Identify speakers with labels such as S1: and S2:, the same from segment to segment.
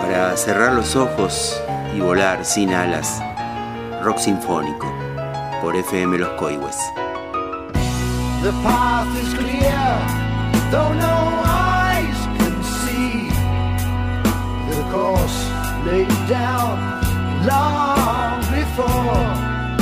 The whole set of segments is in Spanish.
S1: para cerrar los ojos y volar sin alas. Rock sinfónico por FM Los Coihues.
S2: The path is clear, though no eyes can see. The course laid down long before.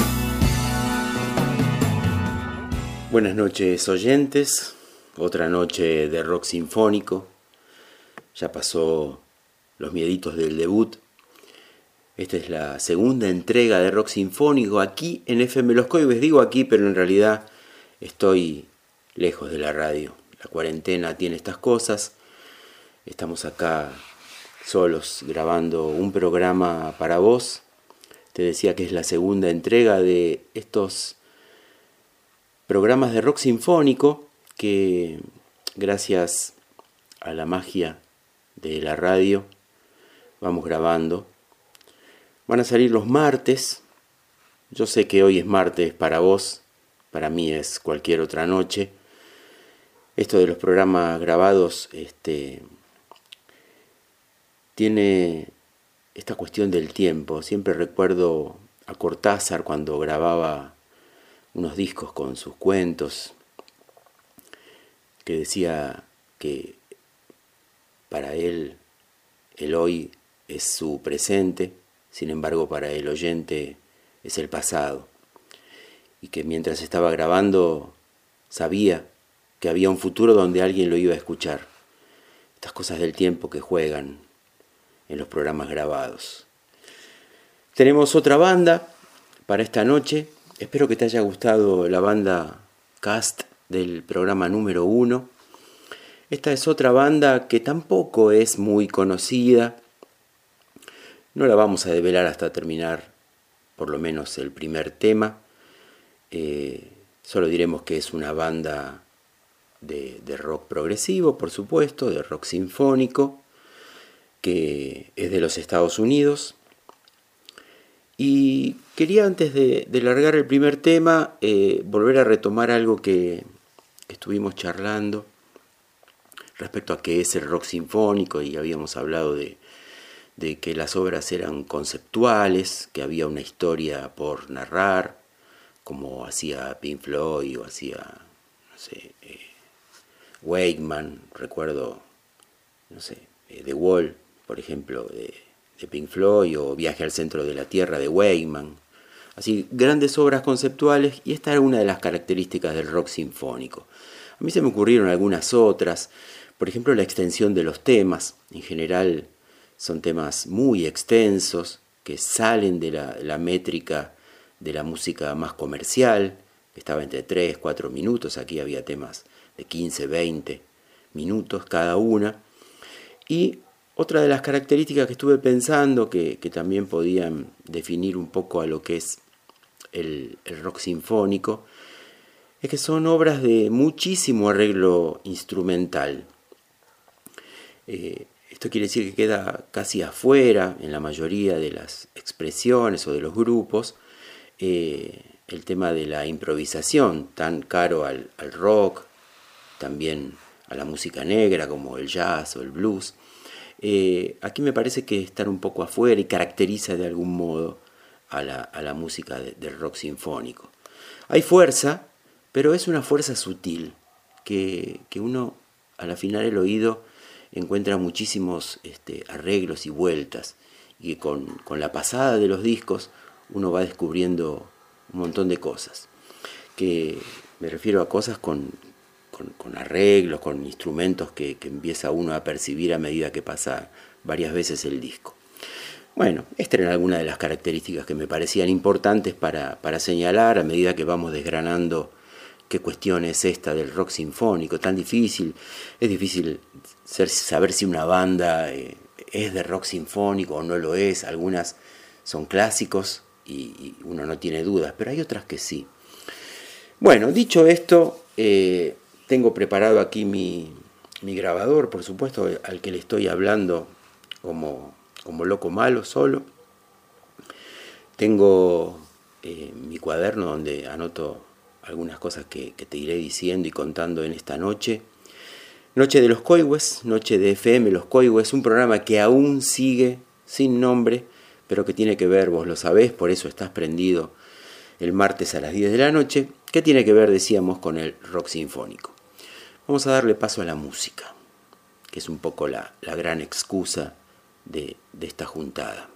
S1: Buenas noches, oyentes. Otra noche de rock sinfónico. Ya pasó los mieditos del debut. Esta es la segunda entrega de rock sinfónico aquí en FM Los Coihues. Digo aquí, pero en realidad estoy lejos de la radio. La cuarentena tiene estas cosas. Estamos acá solos grabando un programa para vos. Te decía que es la segunda entrega de estos programas de rock sinfónico que, gracias a la magia de la radio, vamos grabando. Van a salir los martes. Yo sé que hoy es martes para vos, para mí es cualquier otra noche. Esto de los programas grabados tiene esta cuestión del tiempo. Siempre recuerdo a Cortázar cuando grababa unos discos con sus cuentos, que decía que para él el hoy es su presente, sin embargo para el oyente es el pasado, y que mientras estaba grabando sabía que había un futuro donde alguien lo iba a escuchar. Estas cosas del tiempo que juegan en los programas grabados. Tenemos otra banda para esta noche. Espero que te haya gustado la banda Cast del programa número 1. Esta es otra banda que tampoco es muy conocida. No la vamos a develar hasta terminar por lo menos el primer tema. Solo diremos que es una banda de rock progresivo, por supuesto, de rock sinfónico, que es de los Estados Unidos. Y quería, antes de largar el primer tema, volver a retomar algo que estuvimos charlando respecto a qué es el rock sinfónico, y habíamos hablado de que las obras eran conceptuales, que había una historia por narrar, como hacía Pink Floyd o hacía, no sé, Wakeman, recuerdo, no sé, The Wall, por ejemplo, de Pink Floyd, o Viaje al centro de la Tierra de Wakeman. Así, grandes obras conceptuales, y esta era una de las características del rock sinfónico. A mí se me ocurrieron algunas otras, por ejemplo, la extensión de los temas. En general son temas muy extensos, que salen de la métrica de la música más comercial, que estaba entre 3, 4 minutos. Aquí había temas de 15, 20 minutos cada una. Y otra de las características que estuve pensando que también podían definir un poco a lo que es el rock sinfónico, es que son obras de muchísimo arreglo instrumental. Esto quiere decir que queda casi afuera, en la mayoría de las expresiones o de los grupos, el tema de la improvisación, tan caro al rock, también a la música negra como el jazz o el blues. Aquí me parece que están un poco afuera y caracteriza de algún modo a la música del rock sinfónico. Hay fuerza, pero es una fuerza sutil, que uno al afinar el oído encuentra muchísimos arreglos y vueltas, y que con la pasada de los discos uno va descubriendo un montón de cosas, que me refiero a cosas con arreglos, con instrumentos que empieza uno a percibir a medida que pasa varias veces el disco. Bueno, estas eran algunas de las características que me parecían importantes para señalar a medida que vamos desgranando qué cuestión es esta del rock sinfónico, tan difícil. Es difícil saber si una banda es de rock sinfónico o no lo es. Algunas son clásicos y uno no tiene dudas, pero hay otras que sí. Bueno, dicho esto, tengo preparado aquí mi grabador, por supuesto, al que le estoy hablando como loco malo solo. Tengo mi cuaderno donde anoto algunas cosas que te iré diciendo y contando en esta noche. Noche de los Coihues, Noche de FM Los Coihues, un programa que aún sigue sin nombre, pero que tiene que ver, vos lo sabés, por eso estás prendido el martes a las 10 de la noche, que tiene que ver, decíamos, con el rock sinfónico. Vamos a darle paso a la música, que es un poco la gran excusa de esta juntada.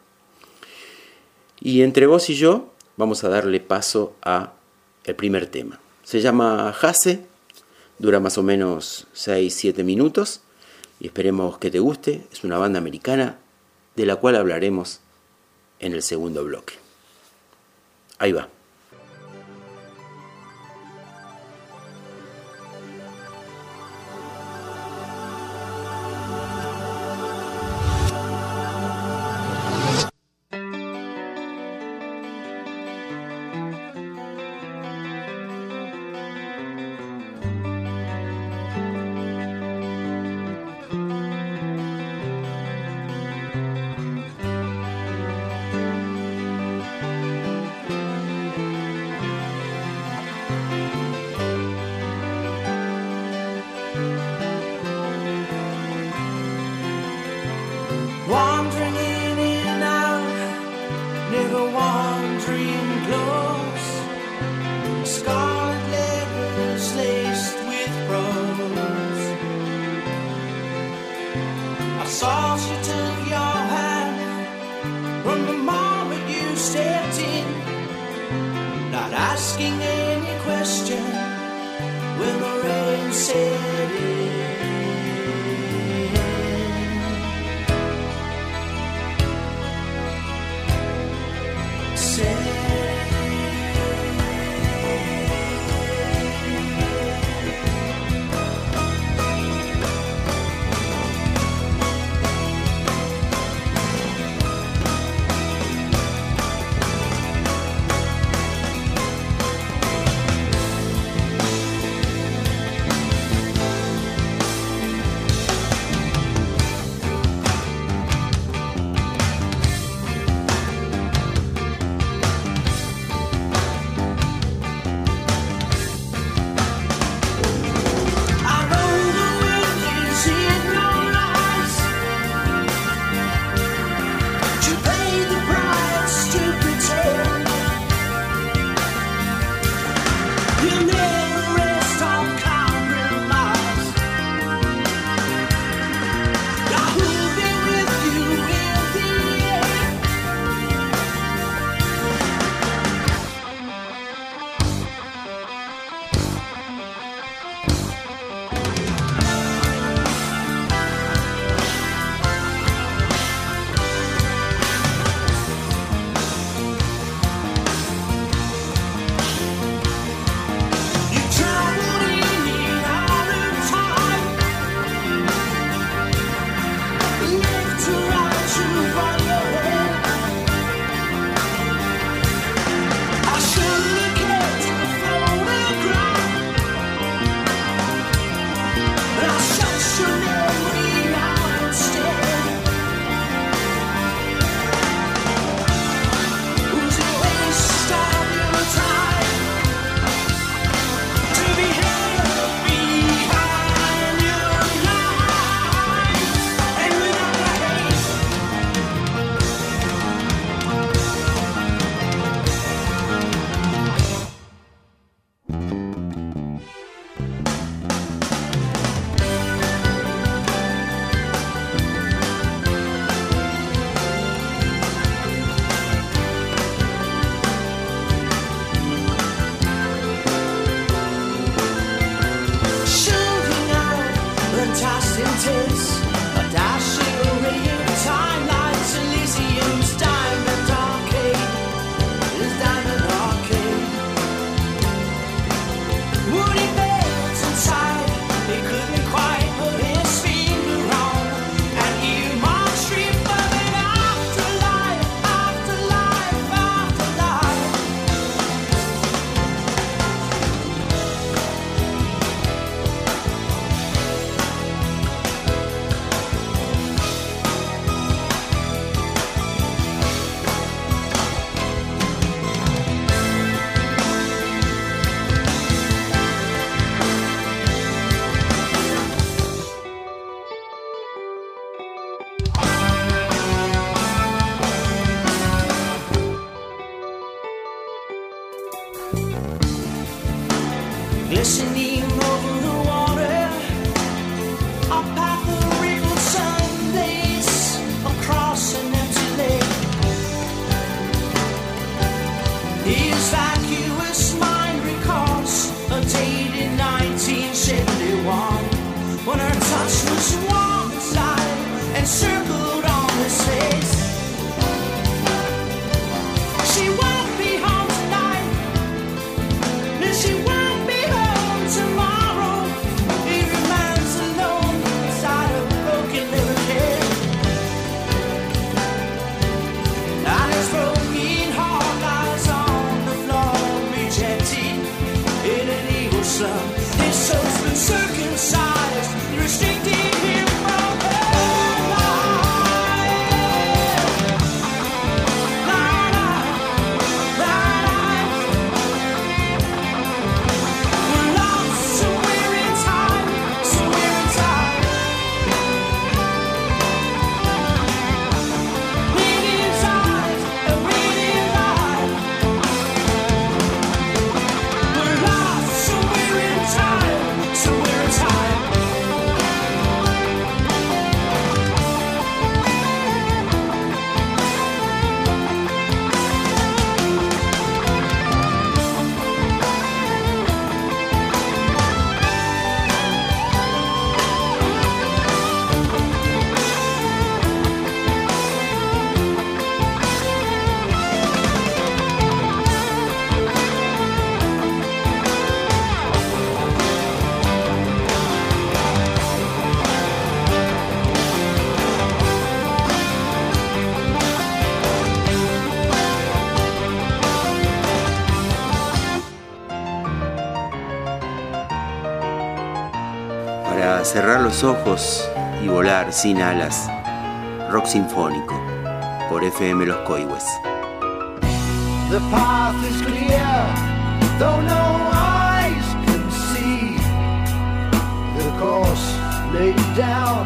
S1: Y entre vos y yo vamos a darle paso a el primer tema. Se llama Hase, dura más o menos 6-7 minutos y esperemos que te guste. Es una banda americana de la cual hablaremos en el segundo bloque. Ahí va. Para cerrar los ojos y volar sin alas, rock sinfónico por FM Los Coihues.
S2: The path is clear, though no eyes can see. The course laid down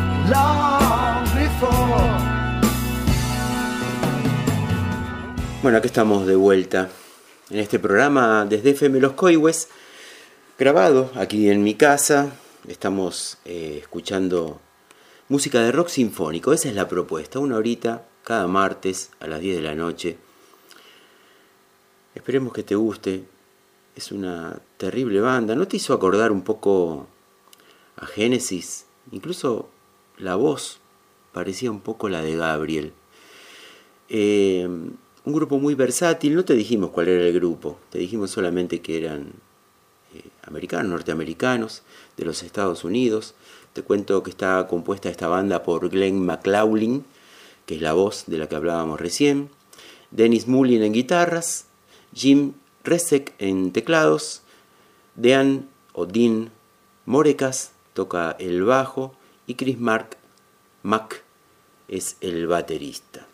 S2: long before.
S1: Bueno, aquí estamos de vuelta en este programa desde FM Los Coihues, grabado aquí en mi casa. Estamos escuchando música de rock sinfónico. Esa es la propuesta, 1 horita cada martes a las 10 de la noche. Esperemos que te guste. Es una terrible banda. ¿No te hizo acordar un poco a Génesis? Incluso la voz parecía un poco la de Gabriel. Un grupo muy versátil. No te dijimos cuál era el grupo. Te dijimos solamente que eran americanos, norteamericanos, de los Estados Unidos. Te cuento que está compuesta esta banda por Glenn MacLaughlin, que es la voz de la que hablábamos recién, Dennis Mullin en guitarras, Jim Resek en teclados, Dean Morecas toca el bajo y Chris Mack es el baterista.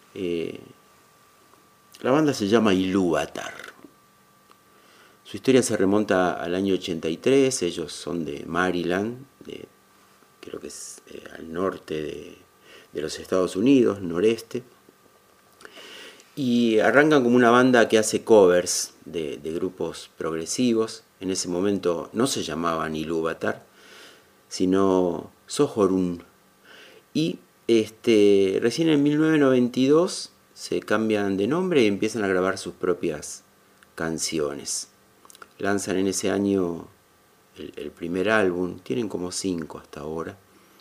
S1: La banda se llama Ilúvatar. Su historia se remonta al año 83, ellos son de Maryland, creo que es al norte de los Estados Unidos, noreste, y arrancan como una banda que hace covers de grupos progresivos. En ese momento no se llamaban Ilúvatar, sino Sohorun, y recién en 1992 se cambian de nombre y empiezan a grabar sus propias canciones. Lanzan en ese año el primer álbum, tienen como 5 hasta ahora.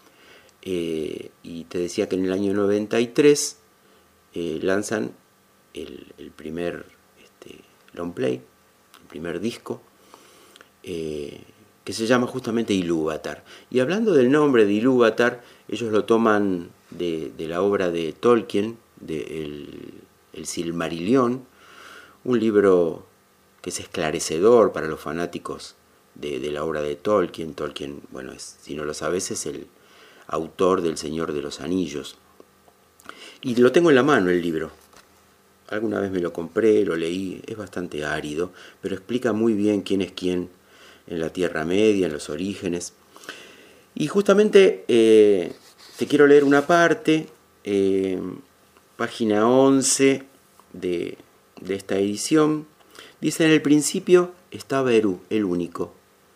S1: Y te decía que en el año 93 lanzan el primer long play, el primer disco, que se llama justamente Ilúvatar. Y hablando del nombre de Ilúvatar, ellos lo toman de la obra de Tolkien, de el Silmarillion, un libro que es esclarecedor para los fanáticos de la obra de Tolkien. Tolkien, bueno, si no lo sabes, es el autor del Señor de los Anillos. Y lo tengo en la mano el libro. Alguna vez me lo compré, lo leí, es bastante árido, pero explica muy bien quién es quién en la Tierra Media, en los orígenes. Y justamente te quiero leer una parte, página 11 de esta edición. Dice: en el principio estaba Eru, el único,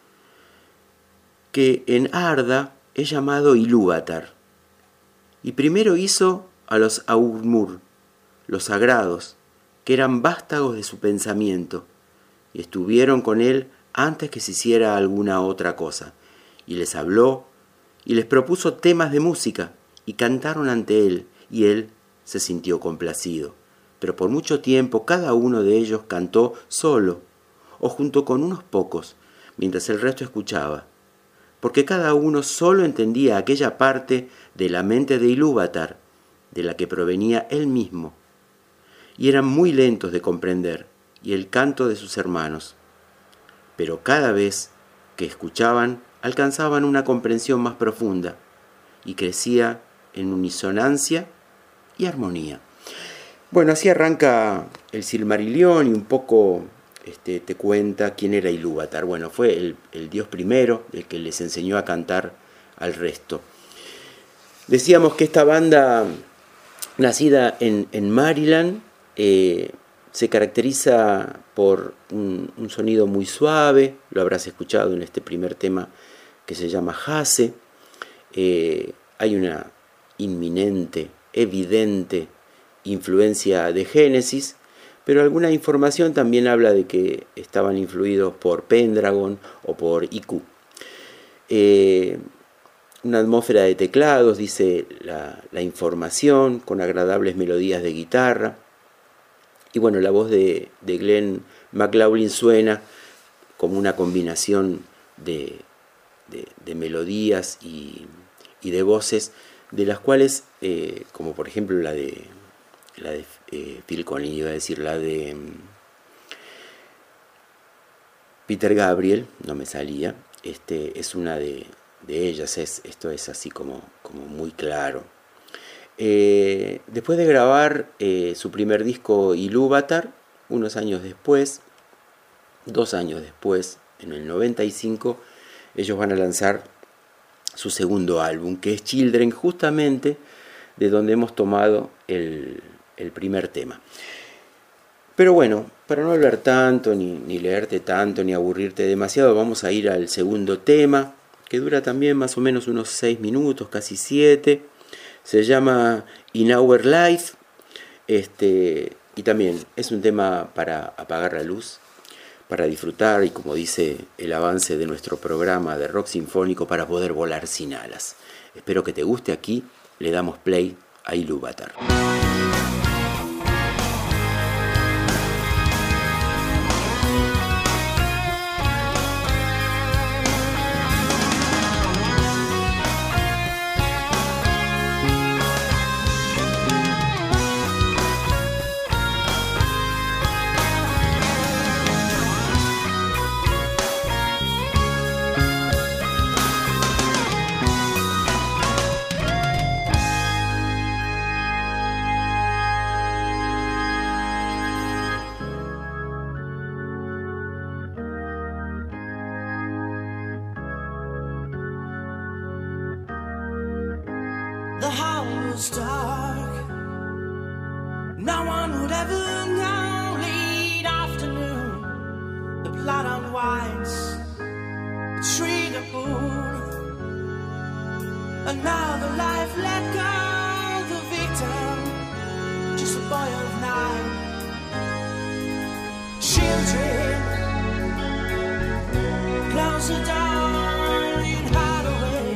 S1: que en Arda es llamado Ilúvatar. Y primero hizo a los Aurmur, los sagrados, que eran vástagos de su pensamiento, y estuvieron con él antes que se hiciera alguna otra cosa. Y les habló, y les propuso temas de música y cantaron ante él, y él se sintió complacido. Pero por mucho tiempo cada uno de ellos cantó solo o junto con unos pocos, mientras el resto escuchaba, porque cada uno solo entendía aquella parte de la mente de Ilúvatar, de la que provenía él mismo, y eran muy lentos de comprender, y el canto de sus hermanos. Pero cada vez que escuchaban, alcanzaban una comprensión más profunda, y crecía en unisonancia y armonía. Bueno, así arranca el Silmarillion, y un poco te cuenta quién era Ilúvatar. Bueno, fue el dios primero, el que les enseñó a cantar al resto. Decíamos que esta banda, nacida en Maryland, se caracteriza por un sonido muy suave. Lo habrás escuchado en este primer tema que se llama Hase. Hay una inminente, evidente influencia de Génesis, pero alguna información también habla de que estaban influidos por Pendragon o por Iku. Una atmósfera de teclados, dice la información, con agradables melodías de guitarra. Y bueno, la voz de Glenn McLaughlin suena como una combinación de melodías y de voces, de las cuales, como por ejemplo la de Phil Collins, iba a decir la de Peter Gabriel, no me salía, es una de ellas, esto es así como muy claro. Después de grabar su primer disco Ilúvatar, 2 años después, en el 95, ellos van a lanzar su segundo álbum, que es Children, justamente de donde hemos tomado el primer tema. Pero bueno, para no hablar tanto, ni leerte tanto, ni aburrirte demasiado, vamos a ir al segundo tema, que dura también más o menos unos 6 minutos, casi 7. Se llama In Our Life, y también es un tema para apagar la luz, para disfrutar, y como dice el avance de nuestro programa de rock sinfónico, para poder volar sin alas. Espero que te guste. Aquí le damos play a Ilúvatar.
S2: The hall was dark. No one would ever know. Late afternoon, the blood unwinds, the tree the moon. Another life let go. The victim, just a boy of 9. Children, close the door and hide away.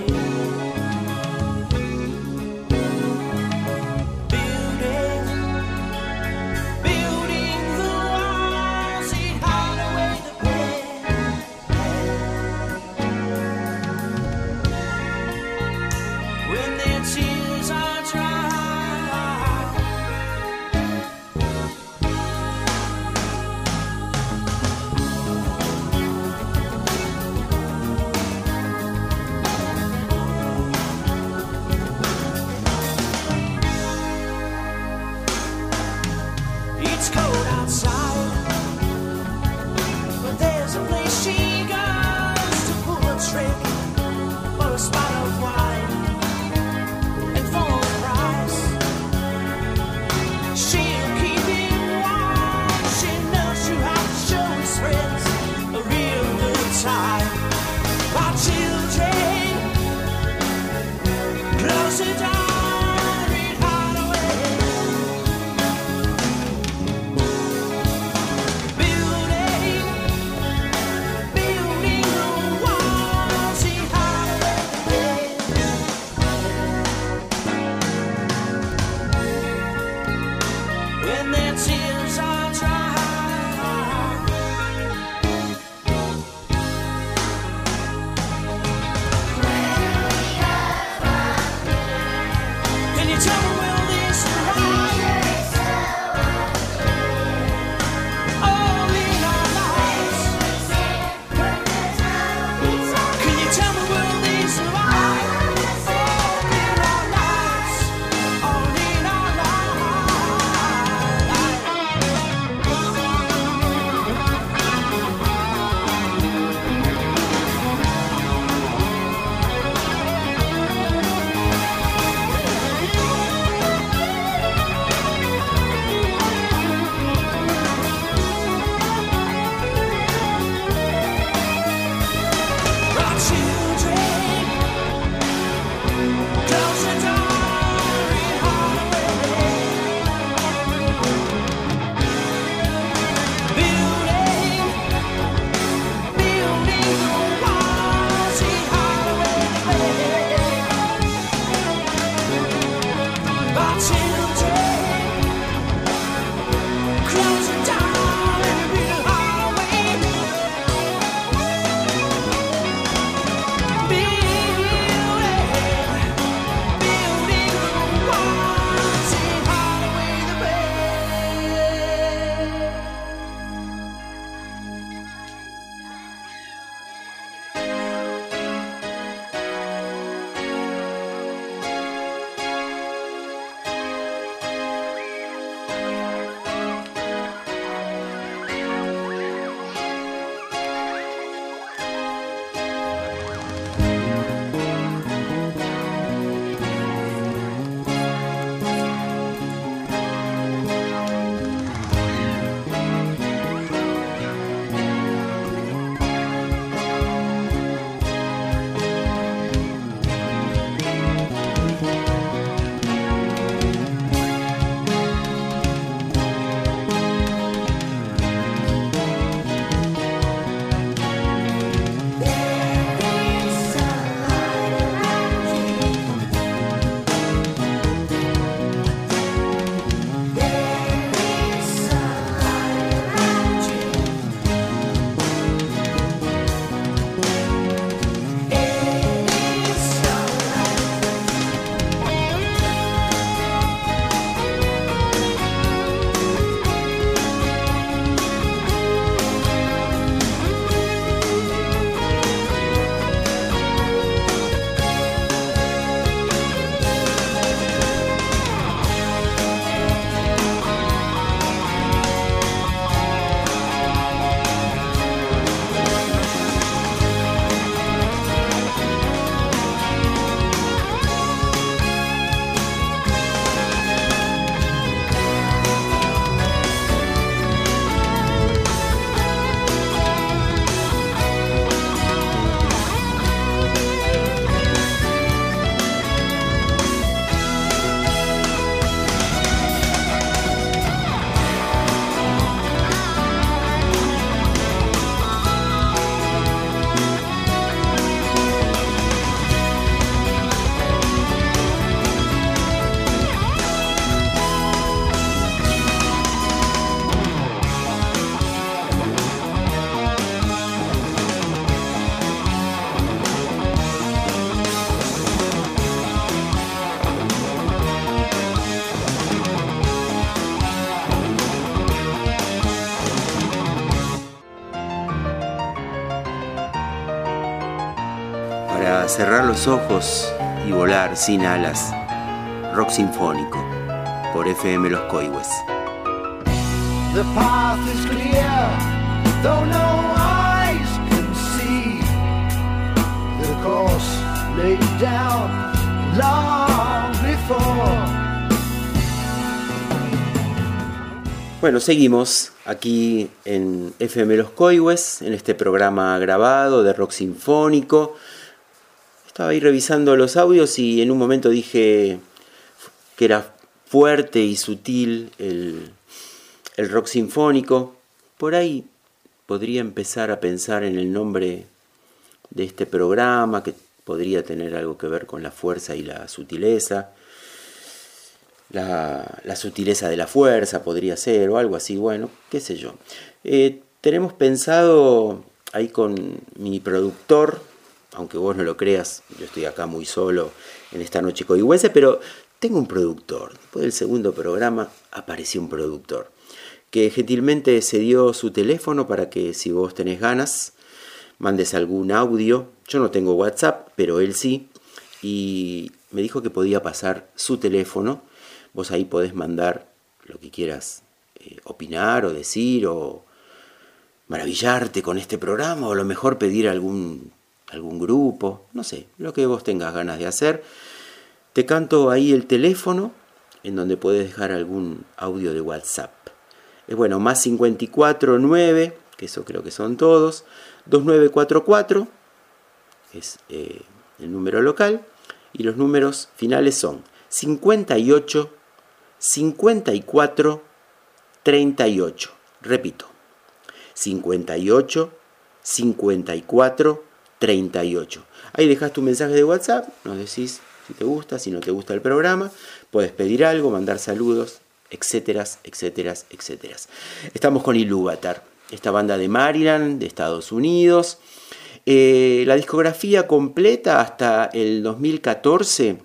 S2: Close the door in Holloway. Building the walls in Holloway. Our children close the door in Holloway. Building the walls in Holloway the Bay.
S1: Para cerrar los ojos y volar sin alas, rock sinfónico, por FM Los Coihues.
S3: The path is clear, though no eyes can see. The course laid down long before.
S1: Bueno, seguimos aquí en FM Los Coihues, en este programa grabado de rock sinfónico. Estaba ahí revisando los audios y en un momento dije que era fuerte y sutil el rock sinfónico. Por ahí podría empezar a pensar en el nombre de este programa, que podría tener algo que ver con la fuerza y la sutileza. La sutileza de la fuerza podría ser, o algo así, bueno, qué sé yo. Tenemos pensado ahí con mi productor, aunque vos no lo creas, yo estoy acá muy solo en esta noche coihuense, pero tengo un productor. Después del segundo programa apareció un productor que gentilmente cedió su teléfono para que, si vos tenés ganas, mandes algún audio. Yo no tengo WhatsApp, pero él sí, y me dijo que podía pasar su teléfono. Vos ahí podés mandar lo que quieras opinar o decir, o maravillarte con este programa, o a lo mejor pedir algún grupo, no sé, lo que vos tengas ganas de hacer. Te canto ahí el teléfono en donde puedes dejar algún audio de WhatsApp. Es bueno, más 549, que eso creo que son todos, 2944, es el número local, y los números finales son 58, 54, 38. Repito, 58, 54, 38. Ahí dejas tu mensaje de WhatsApp, nos decís si te gusta, si no te gusta el programa, puedes pedir algo, mandar saludos, etcétera, etcétera, etcétera. Estamos con Ilúvatar, esta banda de Maryland, de Estados Unidos. La discografía completa hasta el 2014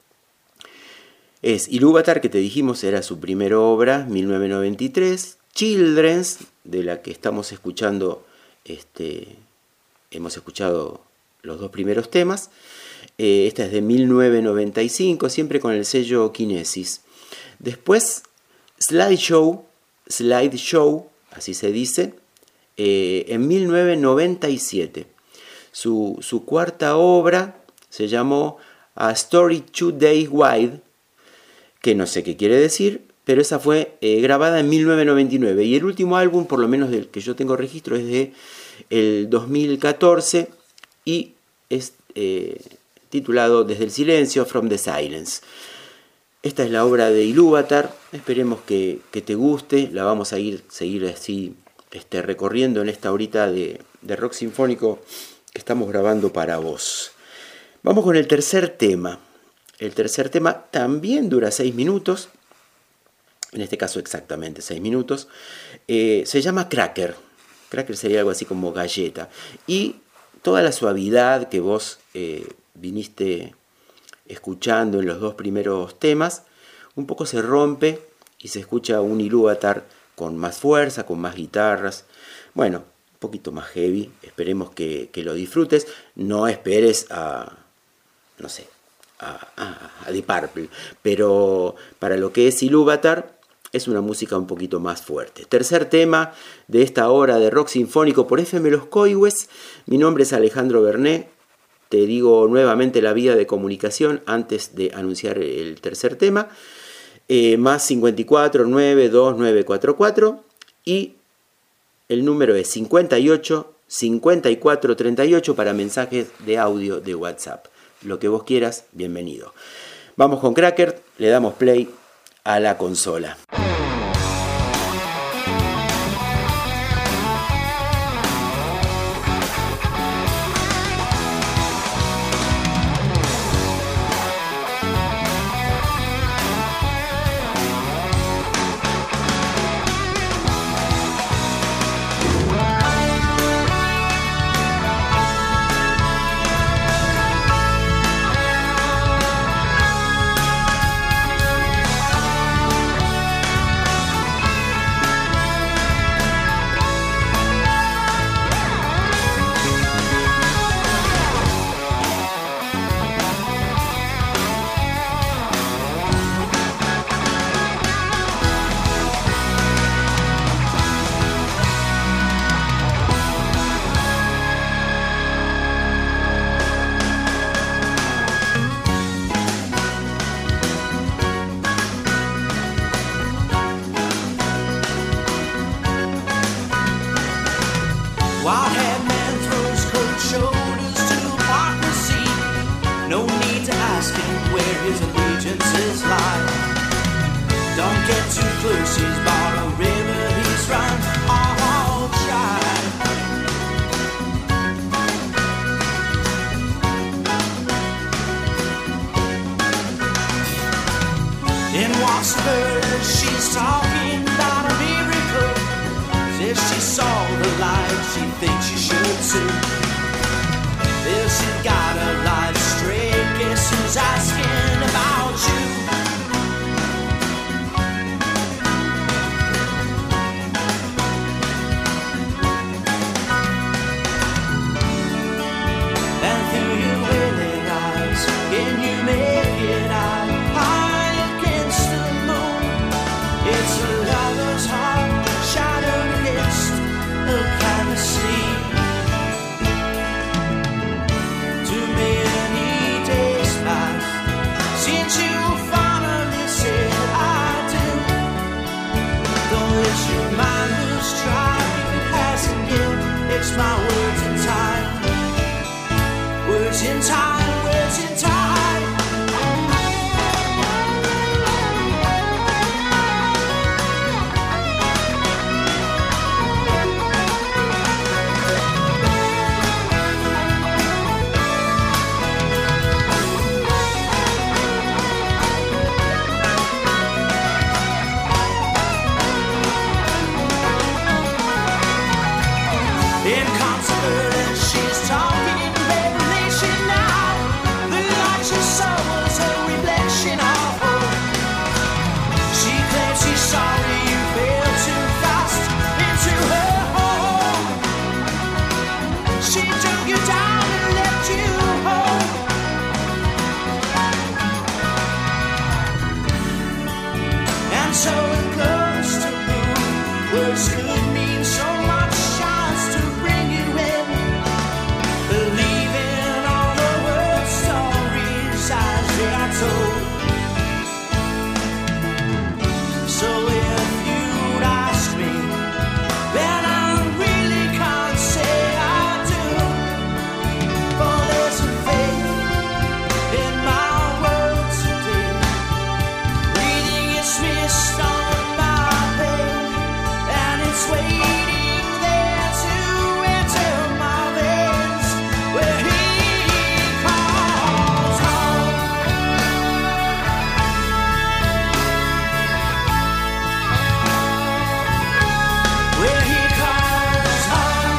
S1: es Ilúvatar, que te dijimos era su primera obra, 1993, Children's, de la que estamos escuchando, hemos escuchado los dos primeros temas. Esta es de 1995, siempre con el sello Kinesis. Después, Slideshow, así se dice, en 1997. Su cuarta obra se llamó A Story 2 Days Wide, que no sé qué quiere decir, pero esa fue grabada en 1999. Y el último álbum, por lo menos del que yo tengo registro, es de el 2014 y es titulado Desde el Silencio, From the Silence. Esta es la obra de Ilúvatar, esperemos que te guste, la vamos a seguir así recorriendo en esta horita de rock sinfónico que estamos grabando para vos. Vamos con el tercer tema. El tercer tema también dura 6 minutos, en este caso exactamente 6 minutos. Se llama Cracker. Cracker sería algo así como galleta. Y toda la suavidad que vos viniste escuchando en los dos primeros temas, un poco se rompe y se escucha un Ilúvatar con más fuerza, con más guitarras. Bueno, un poquito más heavy. Esperemos que lo disfrutes. No esperes a Deep Purple, pero para lo que es Ilúvatar es una música un poquito más fuerte. Tercer tema de esta hora de rock sinfónico por FM Los Coihues. Mi nombre es Alejandro Bernet. Te digo nuevamente la vía de comunicación antes de anunciar el tercer tema. Más 54 9 2 9 4 4 y el número es 58 54 38 para mensajes de audio de WhatsApp. Lo que vos quieras, bienvenido. Vamos con Cracker, le damos play a la consola.
S2: Too many so close to blue. Words could mean so much chance to bring you in. Believing all the world stories as they are told. So if you'd ask me, then I really can't say I do. For there's a faith in my world today. Reading is mist on my page, and it's waiting there to enter my veins where he calls home. Where he calls home.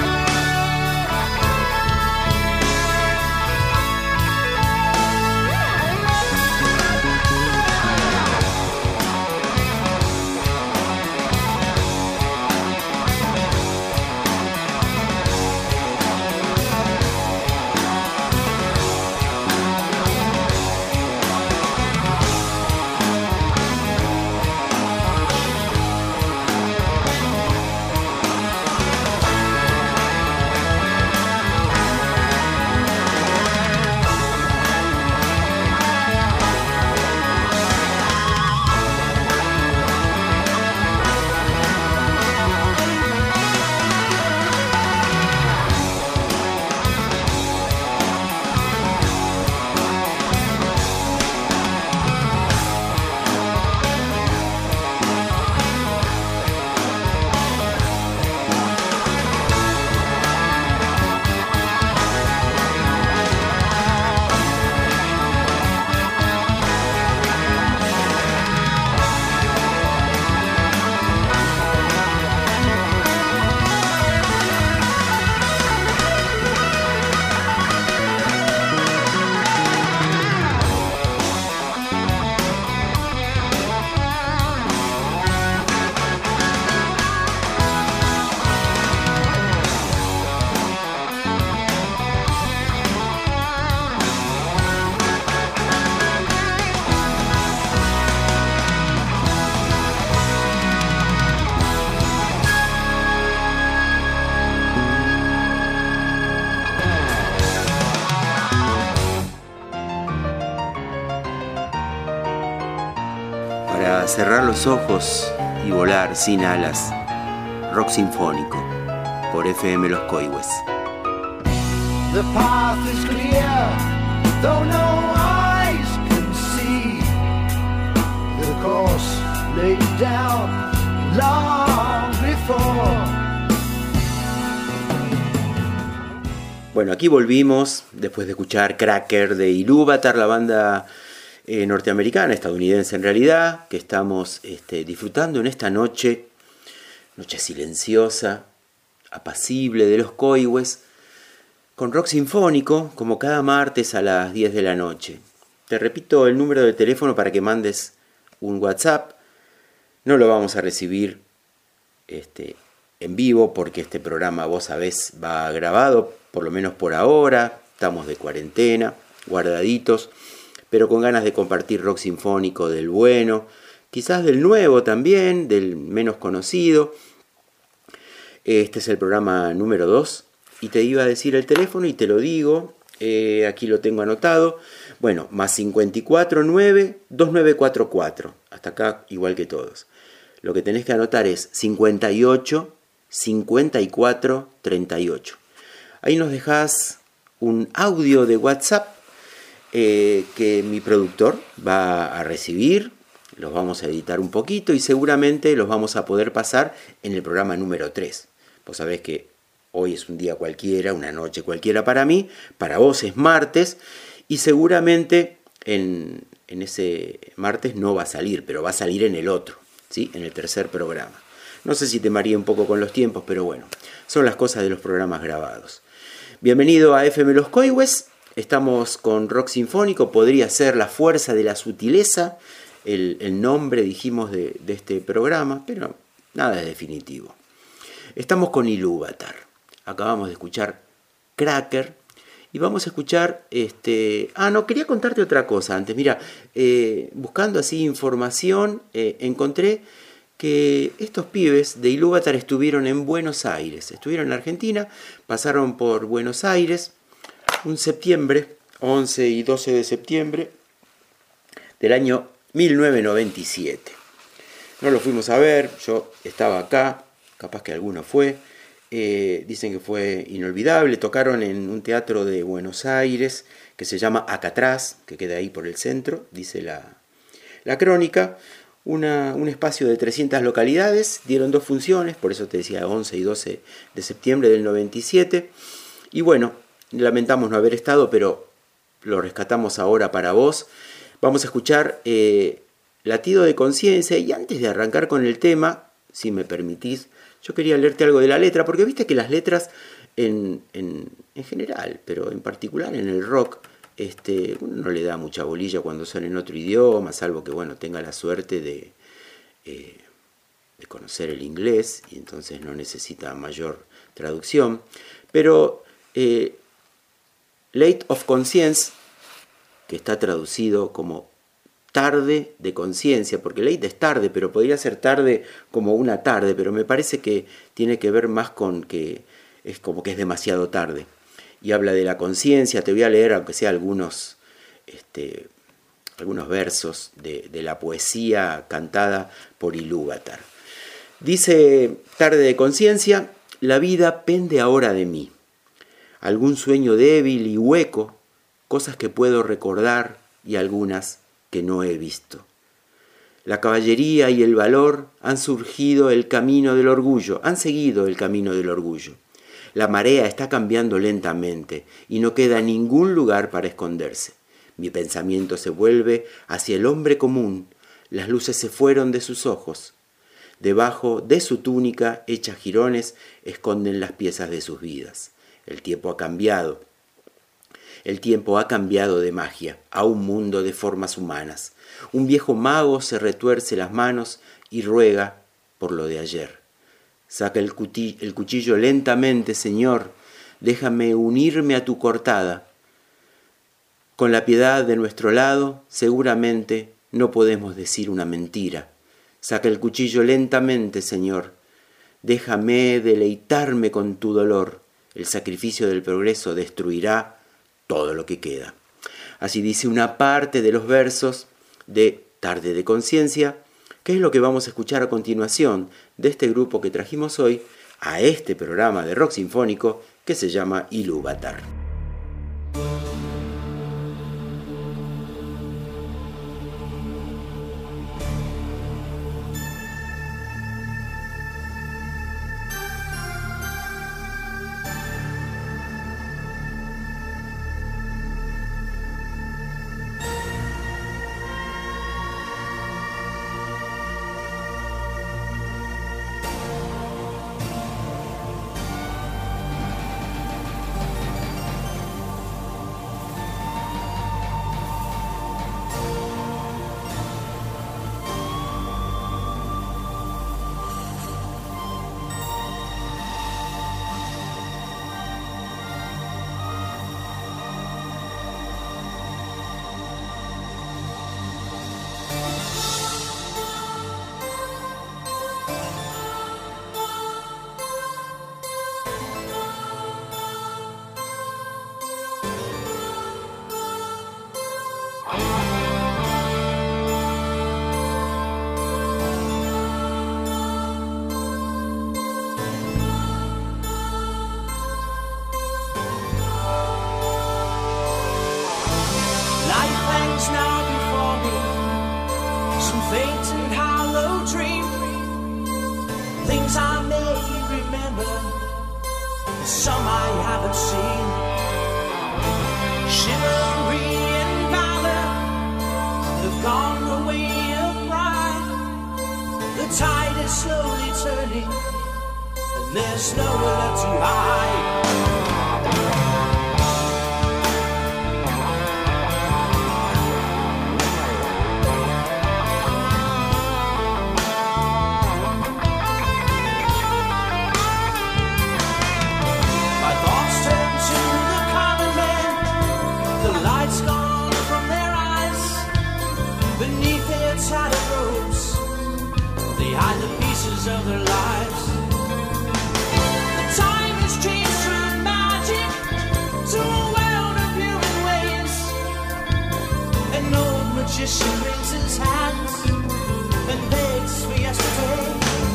S1: Para cerrar los ojos y volar sin alas, rock sinfónico por FM Los Coihues.
S3: The path is clear, though no eyes can see. The course laid down long before.
S1: Bueno, aquí volvimos después de escuchar Cracker de Ilúvatar, la banda norteamericana, estadounidense en realidad, que estamos disfrutando en esta noche silenciosa, apacible de Los Coihues, con rock sinfónico, como cada martes a las 10 de la noche. Te repito el número de teléfono para que mandes un WhatsApp. No lo vamos a recibir en vivo porque este programa, vos sabés, va grabado, por lo menos por ahora. Estamos de cuarentena, guardaditos, pero con ganas de compartir rock sinfónico del bueno, quizás del nuevo también, del menos conocido. Este es el programa número 2 y te iba a decir el teléfono y te lo digo, aquí lo tengo anotado. Bueno, más 549-2944, hasta acá igual que todos. Lo que tenés que anotar es 58 54 38. Ahí nos dejás un audio de WhatsApp que mi productor va a recibir, los vamos a editar un poquito y seguramente los vamos a poder pasar en el programa número 3. Vos sabés que hoy es un día cualquiera, una noche cualquiera para mí, para vos es martes y seguramente en ese martes no va a salir, pero va a salir en el otro, ¿sí? En el tercer programa. No sé si te mareé un poco con los tiempos, pero bueno, son las cosas de los programas grabados. Bienvenido a FM Los Coihues. Estamos con rock sinfónico, podría ser La Fuerza de la Sutileza, el nombre, dijimos, de este programa, pero nada es definitivo. Estamos con Ilúvatar. Acabamos de escuchar Cracker Y vamos a escuchar, no, quería contarte otra cosa antes. Mira, buscando así información, encontré que estos pibes de Ilúvatar estuvieron en Buenos Aires. Estuvieron en Argentina, pasaron por Buenos Aires un septiembre, 11 y 12 de septiembre del año 1997. No lo fuimos a ver, yo estaba acá, capaz que alguno fue. Dicen que fue inolvidable. Tocaron en un teatro de Buenos Aires que se llama Acatrás, que queda ahí por el centro, dice la crónica. Un espacio de 300 localidades, dieron 2 funciones, por eso te decía 11 y 12 de septiembre del 97. Y bueno, lamentamos no haber estado, pero lo rescatamos ahora para vos. Vamos a escuchar Latido de Conciencia, y antes de arrancar con el tema, si me permitís, yo quería leerte algo de la letra, porque viste que las letras en general, pero en particular en el rock, uno no le da mucha bolilla cuando son en otro idioma, salvo que bueno, tenga la suerte de conocer el inglés, y entonces no necesita mayor traducción. Pero Late of Conscience, que está traducido como tarde de conciencia, porque late es tarde, pero podría ser tarde como una tarde, pero me parece que tiene que ver más con que es como que es demasiado tarde. Y habla de la conciencia. Te voy a leer, aunque sea algunos versos de la poesía cantada por Ilúvatar. Dice Tarde de Conciencia: la vida pende ahora de mí. Algún sueño débil y hueco, cosas que puedo recordar y algunas que no he visto. La caballería y el valor han seguido el camino del orgullo. La marea está cambiando lentamente y no queda ningún lugar para esconderse. Mi pensamiento se vuelve hacia el hombre común. Las luces se fueron de sus ojos. Debajo de su túnica, hecha jirones, esconden las piezas de sus vidas. El tiempo ha cambiado. El tiempo ha cambiado de magia a un mundo de formas humanas. Un viejo mago se retuerce las manos y ruega por lo de ayer. Saca el cuchillo lentamente, Señor. Déjame unirme a tu cortada. Con la piedad de nuestro lado, seguramente no podemos decir una mentira. Saca el cuchillo lentamente, Señor. Déjame deleitarme con tu dolor. El sacrificio del progreso destruirá todo lo que queda. Así dice una parte de los versos de Tarde de Conciencia, que es lo que vamos a escuchar a continuación de este grupo que trajimos hoy a este programa de rock sinfónico que se llama Ilúvatar.
S2: Some I haven't seen. Chivalry and valor have gone the way of pride. The tide is slowly turning, and there's nowhere to hide. My thoughts turn to the common man, An old magician wrings his hands and begs for yesterday.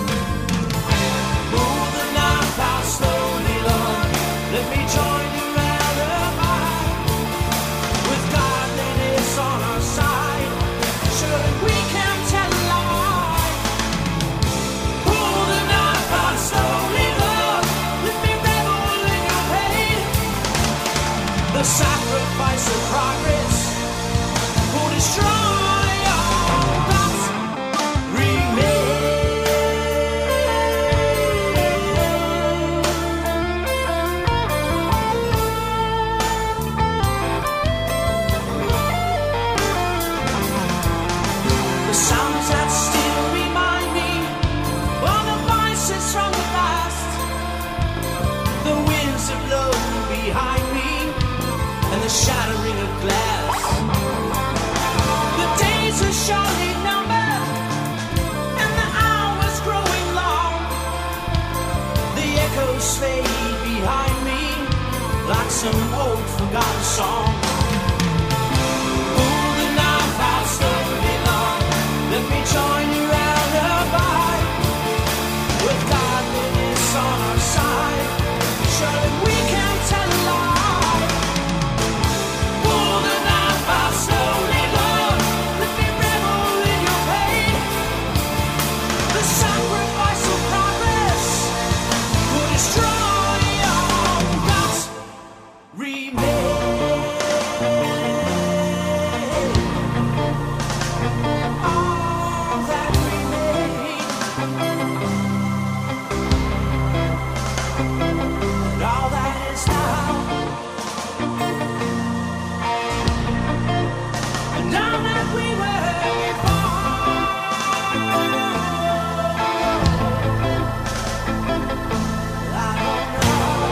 S2: Move the knife out slowly, Lord. Let me join you round about. With godliness on our side, surely we can tell a lie. Pull the knife out slowly, Lord. Let me revel in your pain. The sacrifice of progress will destroy all that remains. The sounds that still remind me of the voices from the past, the winds that blow behind me, and the shattering of glass. The days are surely numbered, and the hours growing long. The echoes fade behind me, like some old forgotten song. Pull the knife out slowly, Lord. Let me join you round about. With godliness on our side, surely we can tell a lie. Pull the knife out slowly, Lord. Let me revel in your pain. The sacrifice of progress will destroy all that remains. All that remains. All that is now. And now that we were before, I don't know.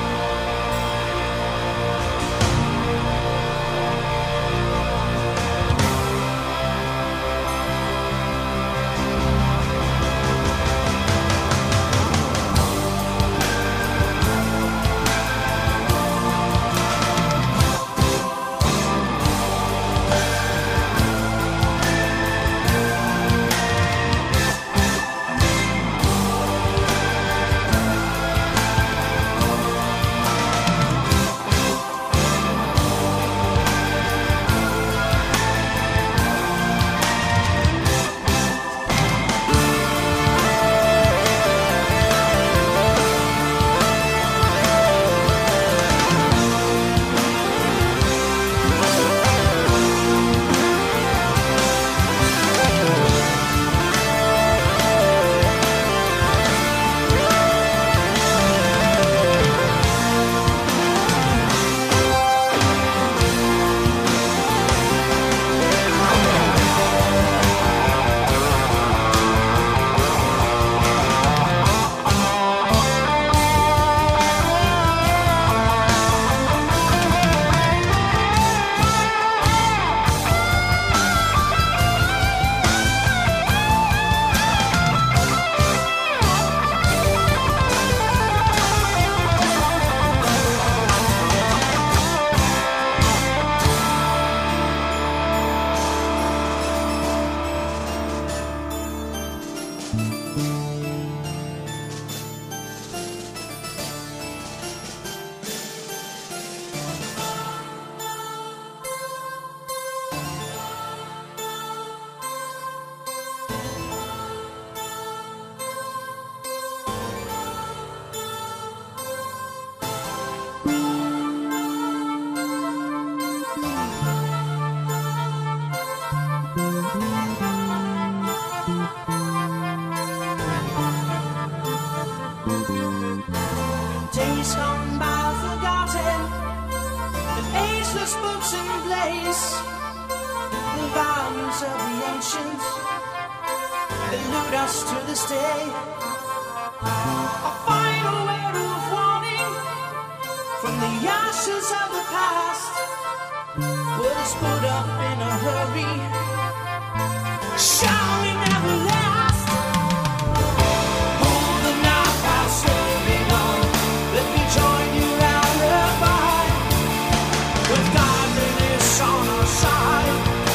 S2: Days gone by forgotten, and ageless books in place, the volumes of the ancients that elude us to this day. A final word of warning from the ashes of the past was put up in a hurry. Shall we never last? Hold the knife out slowly, Lord. Let me join you round about. With godliness on our side,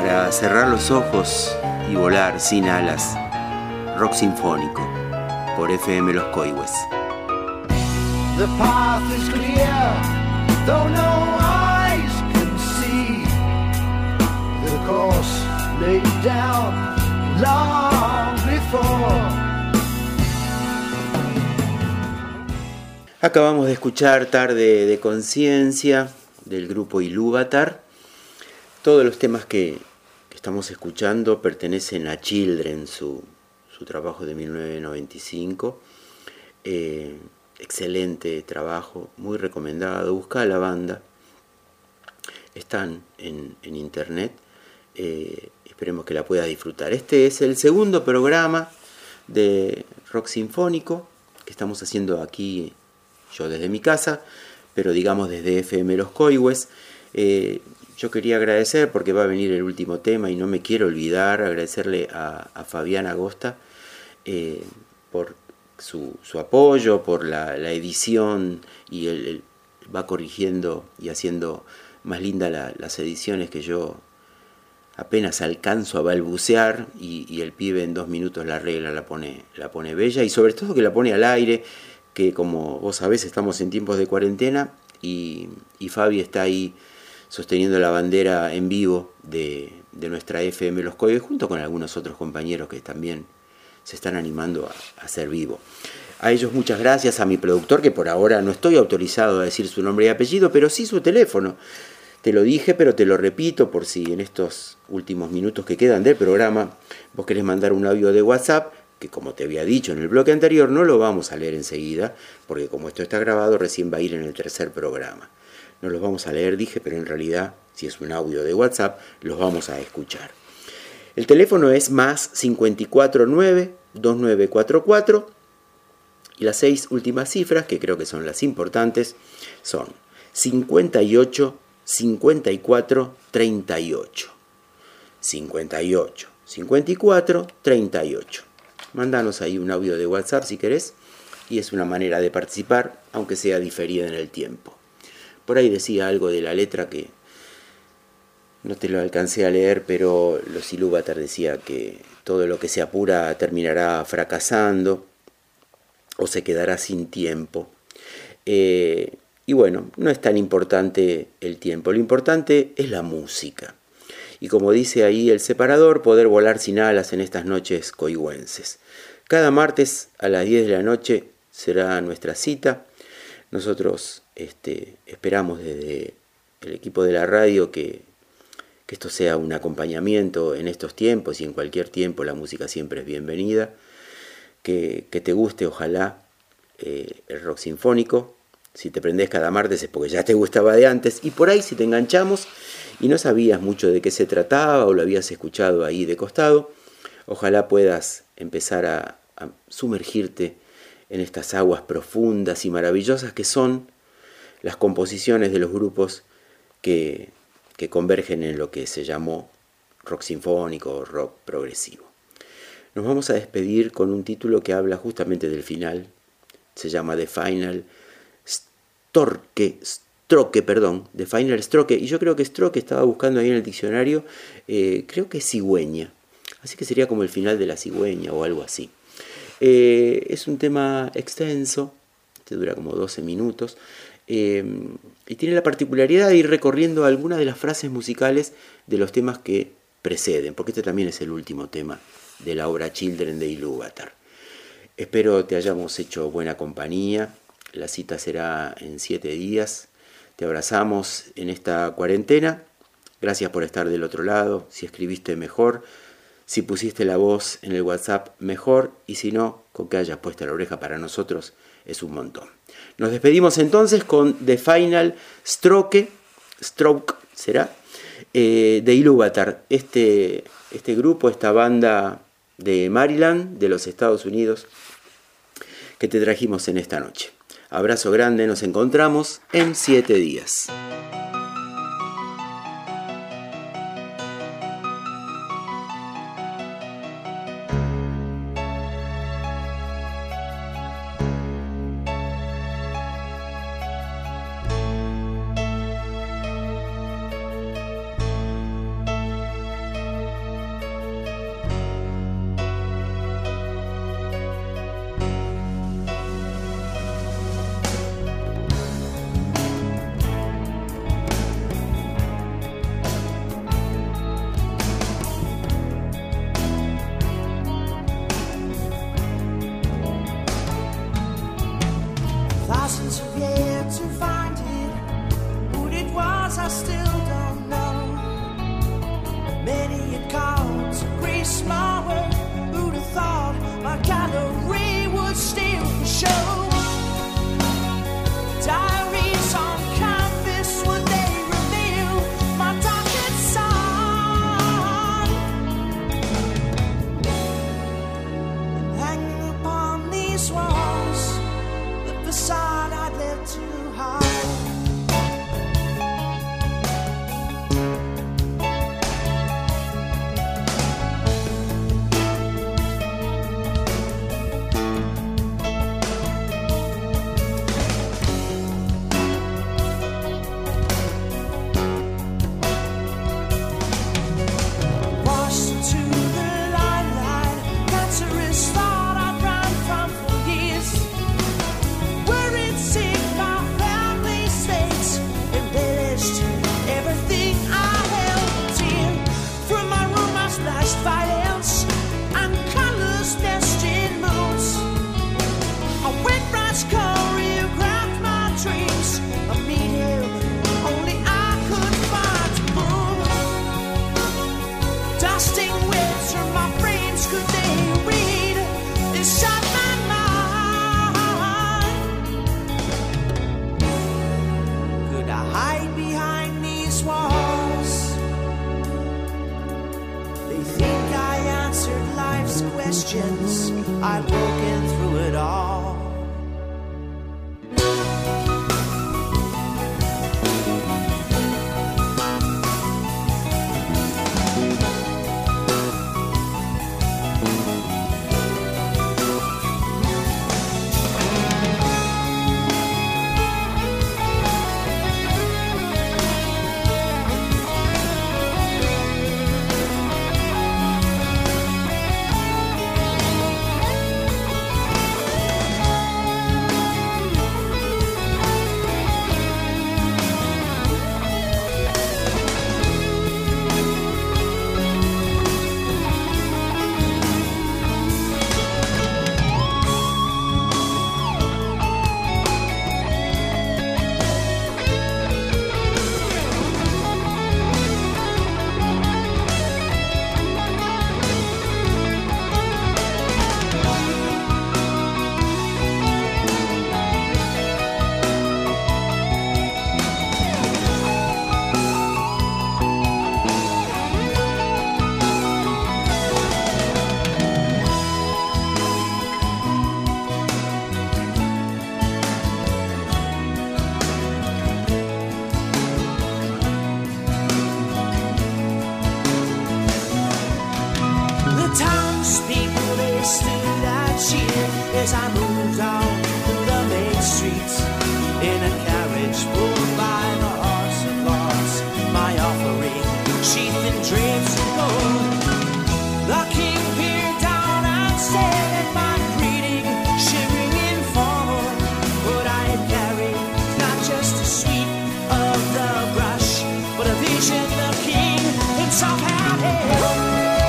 S1: Para cerrar los ojos y volar sin alas, rock sinfónico por FM Los Coihues.
S3: The path is clear, though no eyes can see. The course laid down long before.
S1: Acabamos de escuchar Tarde de Conciencia del grupo Ilúvatar. Todos los temas que estamos escuchando pertenecen a Children, su trabajo de 1995. Excelente trabajo, muy recomendado. Busca a la banda, están en internet. Esperemos que la puedas disfrutar. Este es el segundo programa de rock sinfónico que estamos haciendo aquí, yo desde mi casa, pero digamos desde FM Los Coihues. Yo quería agradecer, porque va a venir el último tema y no me quiero olvidar, agradecerle a Fabián Agosta por su apoyo, por la edición, y él va corrigiendo y haciendo más linda las ediciones que yo apenas alcanzo a balbucear, y el pibe en 2 minutos la arregla, la pone bella, y sobre todo que la pone al aire, que como vos sabés estamos en tiempos de cuarentena, y Fabi está ahí sosteniendo la bandera en vivo de nuestra FM Los Coihues, junto con algunos otros compañeros que también se están animando a hacer vivo. A ellos muchas gracias, a mi productor, que por ahora no estoy autorizado a decir su nombre y apellido, pero sí su teléfono. Te lo dije, pero te lo repito por si en estos últimos minutos que quedan del programa vos querés mandar un audio de WhatsApp, que como te había dicho en el bloque anterior, no lo vamos a leer enseguida, porque como esto está grabado, recién va a ir en el tercer programa. No los vamos a leer, dije, pero en realidad, si es un audio de WhatsApp, los vamos a escuchar. El teléfono es más 549-2944, y las 6 últimas cifras, que creo que son las importantes, son 58 54 38. 58 54 38. Mándanos ahí un audio de WhatsApp si querés, y es una manera de participar, aunque sea diferida en el tiempo. Por ahí decía algo de la letra que no te lo alcancé a leer, pero los Ilúvatar decía que todo lo que se apura terminará fracasando o se quedará sin tiempo. Y bueno, no es tan importante el tiempo, lo importante es la música. Y como dice ahí el separador, poder volar sin alas en estas noches coihuenses. Cada martes a las 10 de la noche será nuestra cita. Nosotros esperamos desde el equipo de la radio que esto sea un acompañamiento en estos tiempos, y en cualquier tiempo la música siempre es bienvenida. Que te guste, ojalá, el rock sinfónico. Si te prendés cada martes es porque ya te gustaba de antes, y por ahí si te enganchamos y no sabías mucho de qué se trataba o lo habías escuchado ahí de costado, ojalá puedas empezar a sumergirte en estas aguas profundas y maravillosas que son las composiciones de los grupos que convergen en lo que se llamó rock sinfónico o rock progresivo. Nos vamos a despedir con un título que habla justamente del final. Se llama The Final Stroke, y yo creo que stroke, estaba buscando ahí en el diccionario, creo que es cigüeña, así que sería como el final de la cigüeña o algo así. Es un tema extenso, dura como 12 minutos, y tiene la particularidad de ir recorriendo algunas de las frases musicales de los temas que preceden, porque este también es el último tema de la obra Children de Ilúvatar. Espero te hayamos hecho buena compañía. La cita será en 7 días. Te abrazamos en esta cuarentena. Gracias por estar del otro lado. Si escribiste, mejor. Si pusiste la voz en el WhatsApp, mejor. Y si no, con que hayas puesto la oreja, para nosotros es un montón. Nos despedimos entonces con The Final Stroke será, de Ilúvatar. Este grupo, esta banda de Maryland, de los Estados Unidos, que te trajimos en esta noche. Abrazo grande, nos encontramos en 7 días.
S2: cause I still don't know. Many had called to grace my work. Who'd have thought my gallery would steal the show? Diaries on canvas, would they reveal my darkest side? And hanging upon these walls, the facade I'd lived to hide. I've broken through it all. As I moved on through the main streets in a carriage pulled by the horse of laws, my offering sheathed in drapes of gold. The king peered down and said at my greeting, shivering in formal, what I had carried, not just a sweep of the brush, but a vision the king himself had held.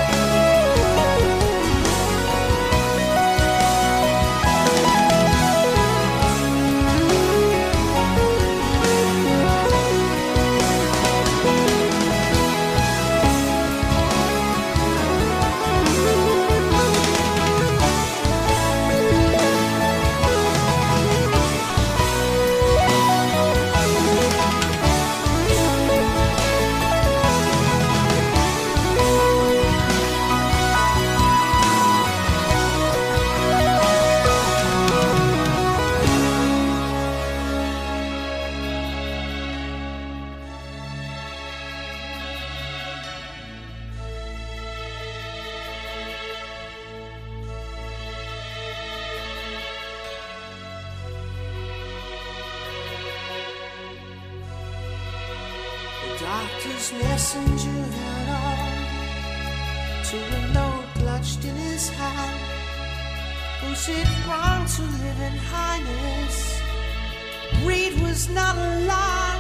S2: Doctor's messenger held on to a note clutched in his hand. Was it wrong to live in highness? Greed was not alive,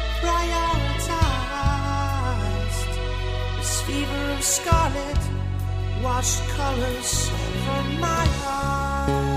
S2: prioritized. This fever of scarlet washed colors from my heart.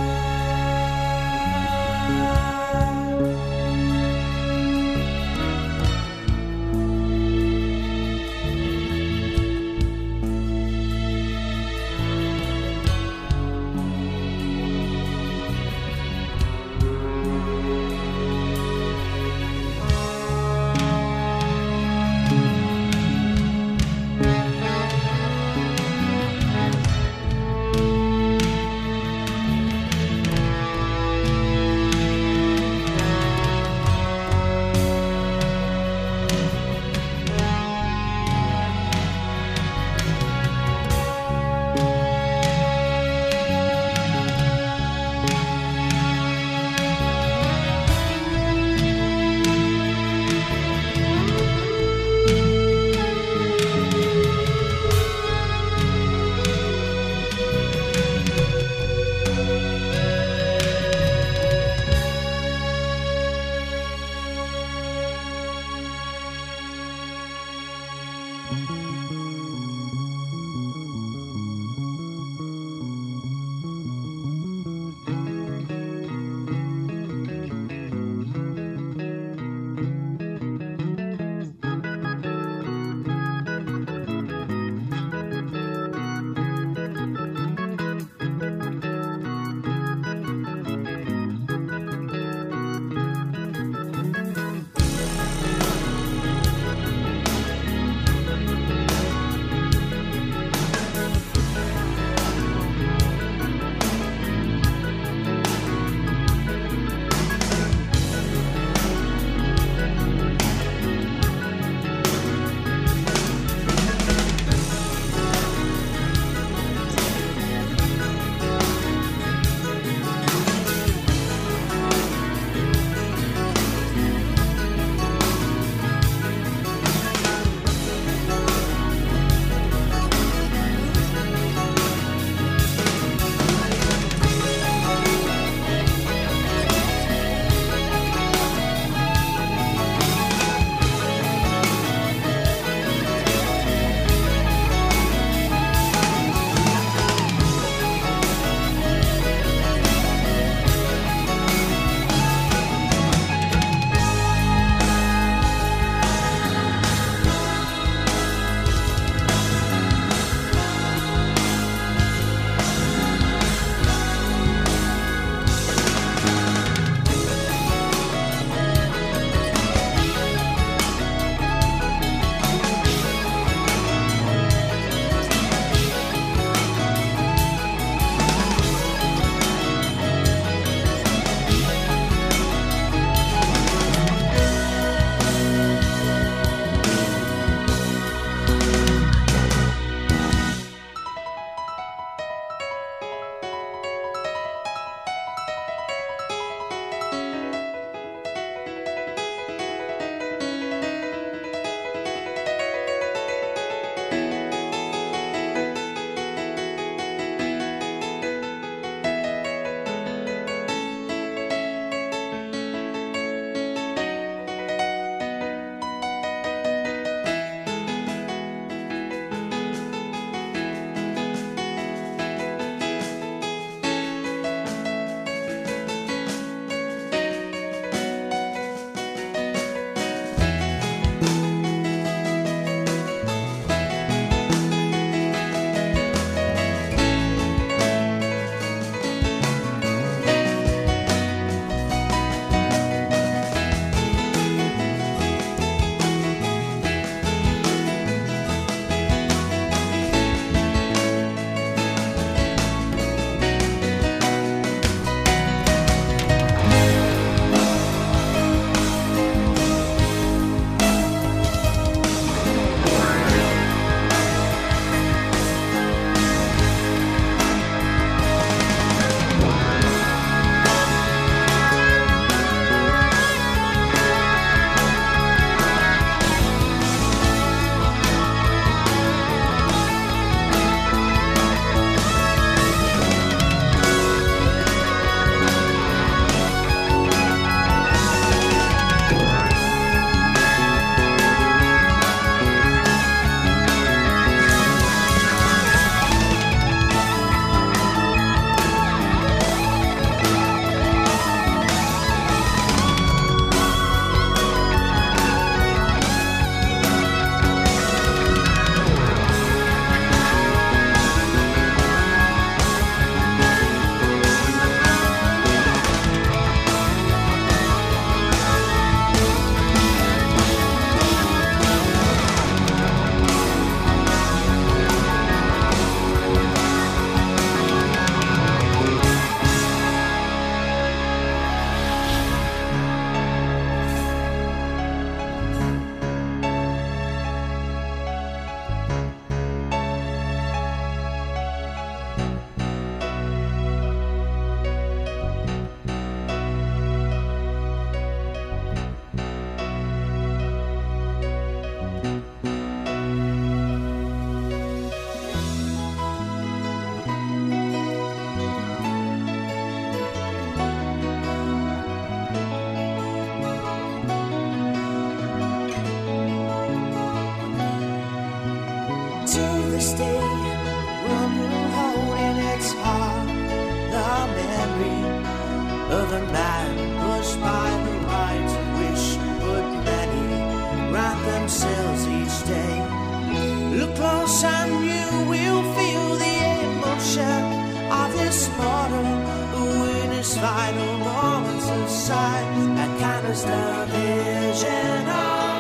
S2: of a man pushed by the right wish, but many grant themselves each day. Look close and you will feel the emotion of this mortal who in his final moments of sight that kind of vision of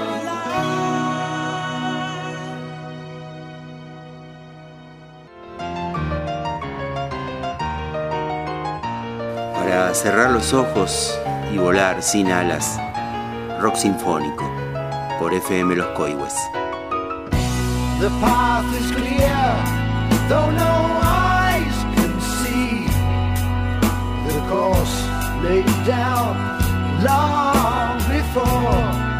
S2: life.
S1: Para cerrar los ojos y volar sin alas, rock sinfónico por FM Los Coihues.
S3: The path is clear, though no eyes can see. The course laid down long before.